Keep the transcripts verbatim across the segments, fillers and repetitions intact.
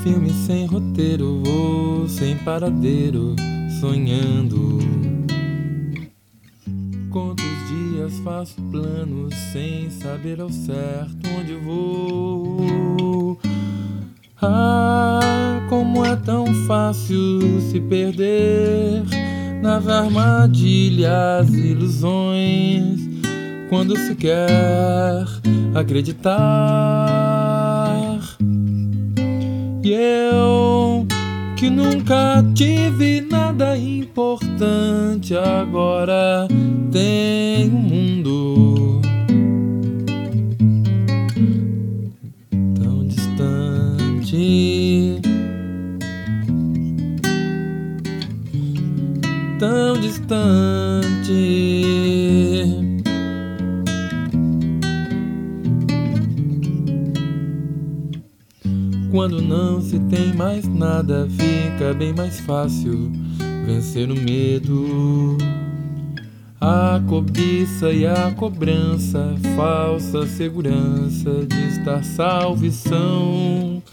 filme sem roteiro, vou sem paradeiro, sonhando. Quantos dias faço planos sem saber ao certo onde vou. Ah, como é tão fácil se perder nas armadilhas e ilusões, quando se quer acreditar. E eu, que nunca tive nada importante, agora tenho um mundo tão distante, tão distante. Quando não se tem mais nada, fica bem mais fácil vencer o medo, a cobiça e a cobrança, falsa segurança de estar salvo e são.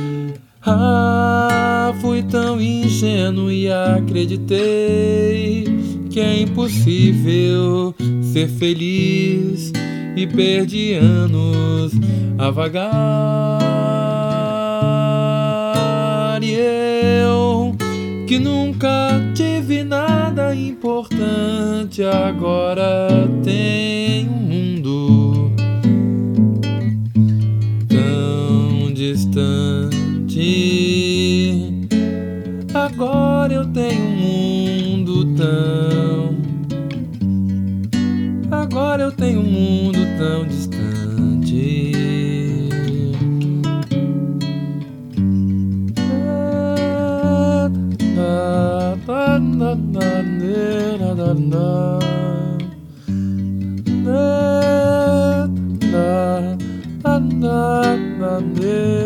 Ah, fui tão ingênuo e acreditei que é impossível ser feliz e perdi anos a vagar. E eu, que nunca tive nada importante, agora tenho um mundo tão distante. Agora eu tenho um mundo tão, agora eu tenho um mundo tão distante. Na na na na na na na na na na